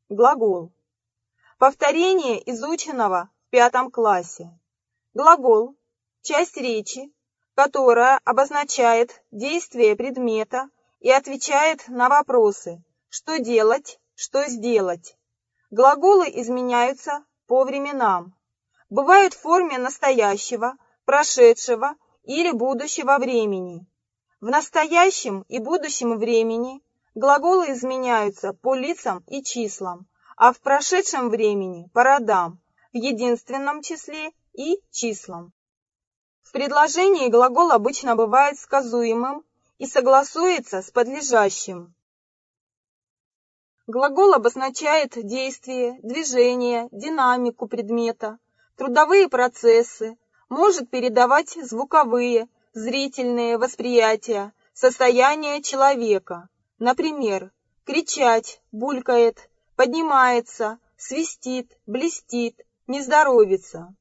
Глагол. Повторение изученного в 5 классе. Глагол – часть речи, которая обозначает действие предмета и отвечает на вопросы «что делать?», «что сделать?». Глаголы изменяются по временам. Бывают в форме настоящего, прошедшего или будущего времени. В настоящем и будущем времени глаголы изменяются по лицам и числам, а в прошедшем времени по родам, в единственном числе и числам. В предложении глагол обычно бывает сказуемым и согласуется с подлежащим. Глагол обозначает действие, движение, динамику предмета, трудовые процессы, может передавать звуковые, зрительные восприятия, состояние человека. Например, кричать, булькает, поднимается, свистит, блестит, не здоровится.